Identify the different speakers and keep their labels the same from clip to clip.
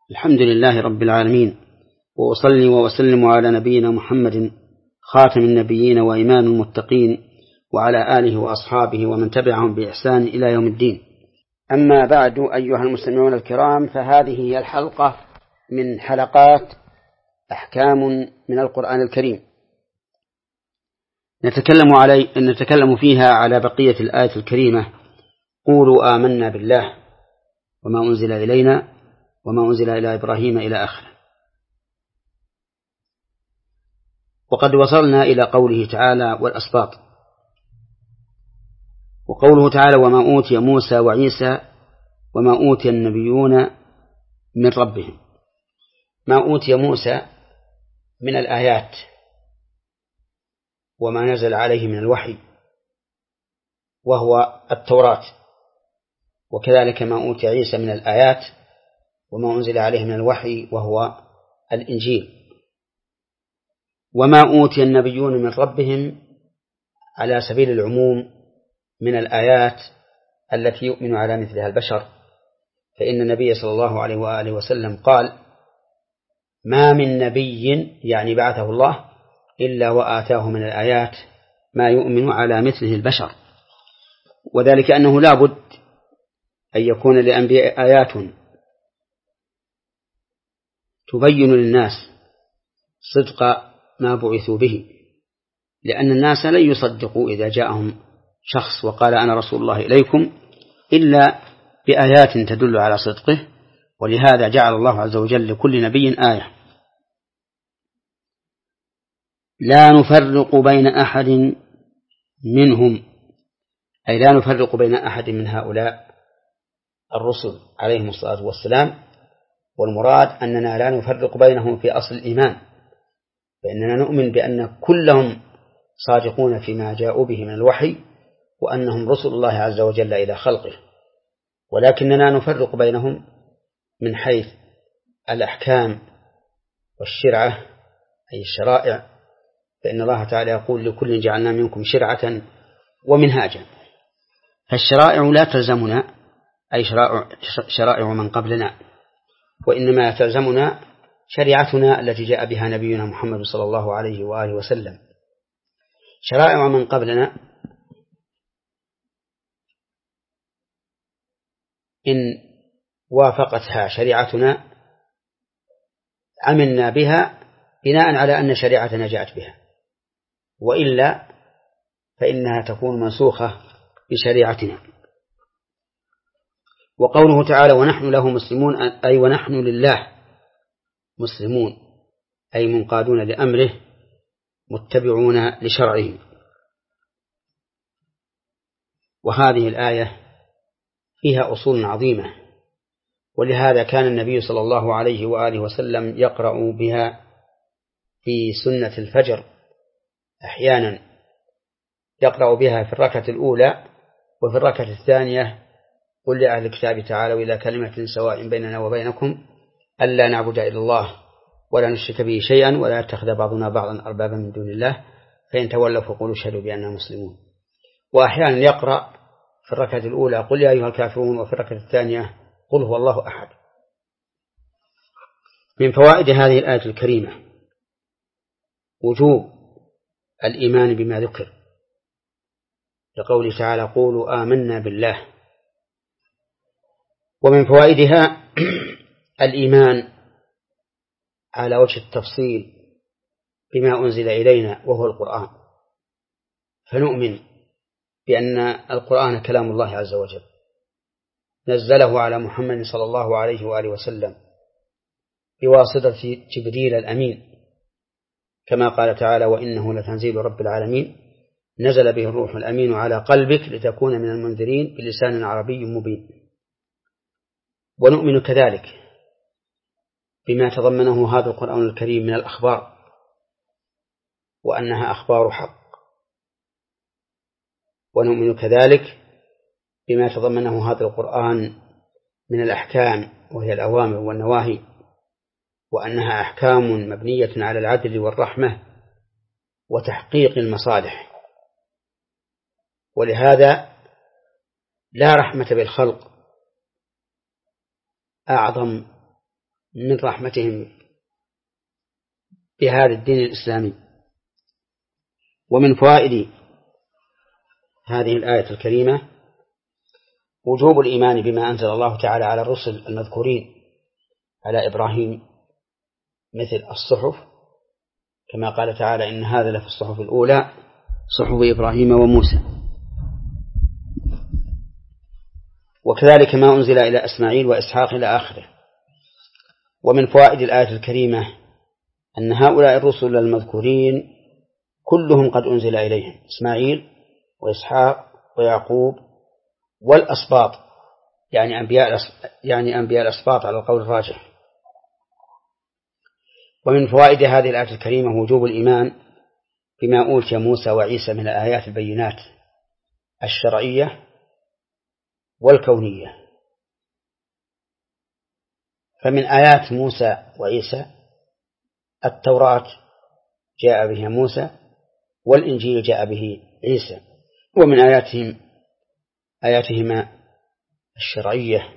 Speaker 1: الحمد لله رب العالمين، وأصلي وأسلم على نبينا محمد خاتم النبيين وإمام المتقين، وعلى آله وأصحابه ومن تبعهم بإحسان إلى يوم الدين. أما بعد، أيها المستمعون الكرام، فهذه هي الحلقة من حلقات أحكام من القرآن الكريم، نتكلم فيها على بقية الآية الكريمة: قولوا آمنا بالله وما أنزل إلينا وما أنزل إلى إبراهيم إلى آخره. وقد وصلنا إلى قوله تعالى: والأسباط. وقوله تعالى: وما أوتي موسى وعيسى وما أوتي النبيون من ربهم. ما أوتي موسى من الآيات وما نزل عليه من الوحي وهو التوراة، وكذلك ما أوتي عيسى من الآيات وما أنزل عليه من الوحي وهو الإنجيل. وما أوتي النبيون من ربهم على سبيل العموم من الآيات التي يؤمن على مثلها البشر، فإن النبي صلى الله عليه وآله وسلم قال: ما من نبي يعني بعثه الله إلا وآتاه من الآيات ما يؤمن على مثله البشر، وذلك أنه لا بد أن يكون للأنبياء آيات تبين للناس صدق ما بعثوا به، لأن الناس لن يصدقوا إذا جاءهم شخص وقال أنا رسول الله إليكم إلا بآيات تدل على صدقه. ولهذا جعل الله عز وجل لكل نبي آية. لا نفرق بين أحد منهم، أي لا نفرق بين أحد من هؤلاء الرسل عليهم الصلاة والسلام، والمراد أننا لا نفرق بينهم في أصل الإيمان، فإننا نؤمن بأن كلهم صادقون فيما جاءوا به من الوحي، وأنهم رسل الله عز وجل إلى خلقه، ولكننا نفرق بينهم من حيث الأحكام والشرعة أي الشرائع، فإن الله تعالى يقول: لكل جعلنا منكم شرعة ومنهاجا. فالشرائع لا تلزمنا، أي شرائع من قبلنا، وإنما تلزمنا شريعتنا التي جاء بها نبينا محمد صلى الله عليه وآله وسلم. شرائع من قبلنا إن وافقتها شريعتنا عملنا بها بناء على أن شريعتنا جاءت بها، وإلا فإنها تكون منسوخة بشريعتنا. وقوله تعالى: ونحن له مسلمون، أي ونحن لله مسلمون، أي منقادون لأمره متبعون لشرعه. وهذه الآية فيها أصول عظيمة، ولهذا كان النبي صلى الله عليه وآله وسلم يقرأ بها في سنة الفجر، أحيانا يقرأ بها في الركعة الأولى، وفي الركعة الثانية: قل لأهل الكتاب تعالوا إلى كلمة سواء بيننا وبينكم ألا نعبد إلا الله ولا نشرك به شيئا ولا يتخذ بعضنا بعضا أربابا من دون الله فإن تولوا فقولوا اشهدوا بأننا مسلمون. وأحيانا يقرأ في الركعة الأولى: قل يا أيها الكافرون، وفي الركعة الثانية: قل هو الله أحد. من فوائد هذه الآية الكريمة وجوب الإيمان بما ذكر، لقوله تعالى: قولوا آمنا بالله. ومن فوائدها الإيمان على وجه التفصيل بما أنزل إلينا وهو القرآن، فنؤمن بأن القرآن كلام الله عز وجل نزله على محمد صلى الله عليه وآله وسلم بواسطة جبريل الأمين، كما قال تعالى: وإنه لتنزيل رب العالمين نزل به الروح الأمين على قلبك لتكون من المنذرين بلسان عربي مبين. ونؤمن كذلك بما تضمنه هذا القرآن الكريم من الأخبار، وأنها أخبار حق. ونؤمن كذلك بما تضمنه هذا القرآن من الأحكام، وهي الأوامر والنواهي، وأنها أحكام مبنية على العدل والرحمة وتحقيق المصالح. ولهذا لا رحمة بالخلق أعظم من رحمتهم بهذا الدين الإسلامي. ومن فوائد هذه الآية الكريمة وجوب الإيمان بما أنزل الله تعالى على الرسل المذكورين على إبراهيم مثل الصحف، كما قال تعالى إن هذا لفي الصحف الأولى صحف إبراهيم وموسى. وكذلك ما أنزل إلى إسماعيل وإسحاق إلى آخره. ومن فوائد الآية الكريمة أن هؤلاء الرسل المذكورين كلهم قد أنزل إليهم إسماعيل وإسحاق ويعقوب والأسباط، يعني أنبياء الأسباط على القول الراجح. ومن فوائد هذه الآية الكريمة وجوب الإيمان بما أوتي موسى وعيسى من الآيات البينات الشرعية والكونية. فمن آيات موسى وعيسى التوراة جاء بها موسى والإنجيل جاء به عيسى. ومن آياتهما الشرعية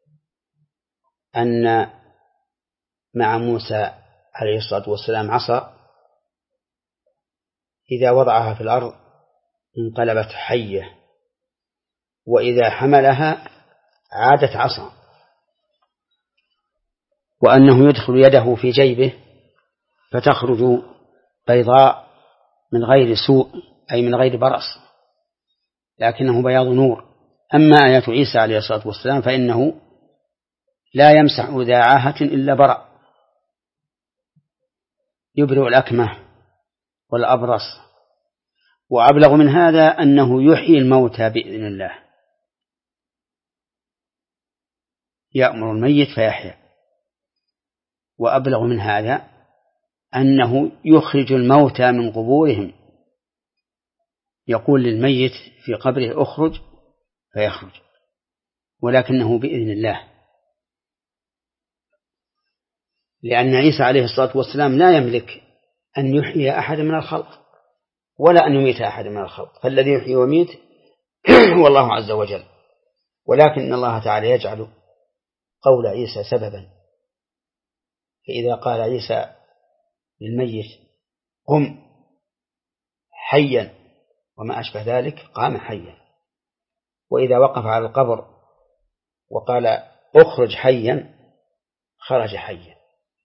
Speaker 1: أن مع موسى عليه الصلاة والسلام عصا إذا وضعها في الأرض انقلبت حية، وإذا حملها عادت عصا، وأنه يدخل يده في جيبه فتخرج بيضاء من غير سوء، أي من غير برص، لكنه بياض نور. أما آيات عيسى عليه الصلاة والسلام فإنه لا يمسح ذا عاهة إلا برأ، يبرئ الأكمه والأبرص. وأبلغ من هذا أنه يحيي الموتى بإذن الله، يأمر الميت فيحيى. وأبلغ من هذا أنه يخرج الموتى من قبورهم، يقول للميت في قبره أخرج فيخرج، ولكنه بإذن الله، لأن عيسى عليه الصلاة والسلام لا يملك أن يحيي أحد من الخلق ولا أن يميت أحد من الخلق، فالذي يحيي ويميت هو الله عز وجل. ولكن الله تعالى يجعل قول عيسى سببا، فإذا قال عيسى للميت قم حيا وما أشبه ذلك قام حيا، وإذا وقف على القبر وقال أخرج حيا خرج حيا.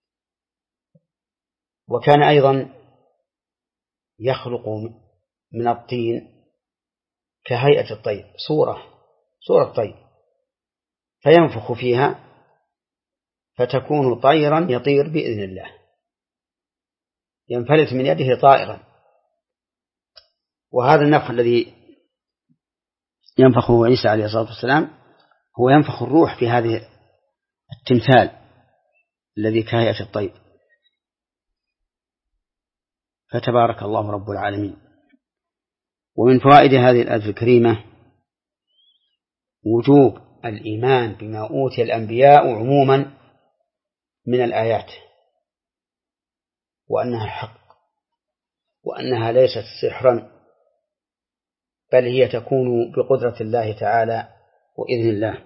Speaker 1: وكان أيضا يخلق من الطين كهيئة الطير صورة طير، فينفخ فيها فتكون طيرا يطير بإذن الله، ينفلت من يده طائرا. وهذا النفخ الذي ينفخه عيسى عليه الصلاة والسلام هو ينفخ الروح في هذه التمثال الذي كهيئة الطير. فتبارك الله رب العالمين. ومن فوائد هذه الآية الكريمة وجوب الإيمان بما أوتي الأنبياء عموما من الآيات، وأنها حق، وأنها ليست سحرا، بل هي تكون بقدرة الله تعالى وإذن الله.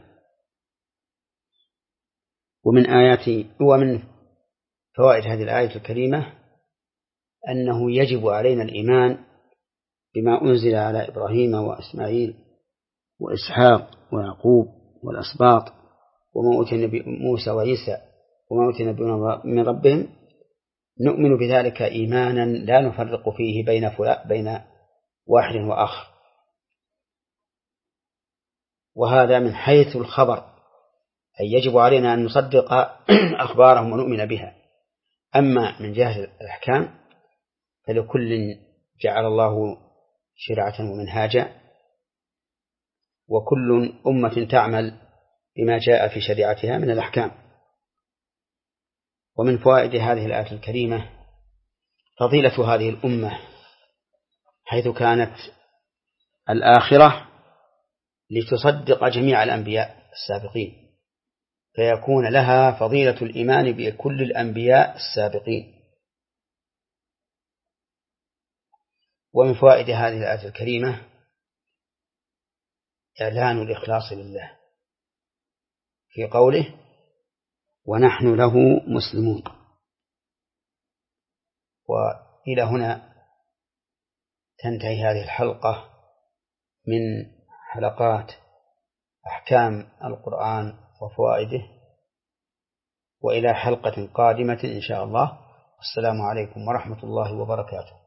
Speaker 1: ومن فوائد هذه الآية الكريمة أنه يجب علينا الإيمان بما أنزل على إبراهيم وإسماعيل وإسحاق ويعقوب والأسباط، وما أوتي موسى وعيسى وما أوتي نبينا من ربهم، نؤمن بذلك إيمانا لا نفرق فيه بين واحد وآخر. وهذا من حيث الخبر، أي يجب علينا أن نصدق أخبارهم ونؤمن بها. أما من جهة الأحكام فلكل جعل الله شرعة ومنهاجا، وكل أمة تعمل بما جاء في شريعتها من الأحكام. ومن فوائد هذه الآية الكريمة فضيلة هذه الأمة، حيث كانت الآخرة لتصدق جميع الأنبياء السابقين، فيكون لها فضيلة الإيمان بكل الأنبياء السابقين. ومن فوائد هذه الآية الكريمة إعلان الإخلاص لله في قوله ونحن له مسلمون. وإلى هنا تنتهي هذه الحلقة من حلقات أحكام القرآن وفوائده، وإلى حلقة قادمة إن شاء الله. والسلام عليكم ورحمة الله وبركاته.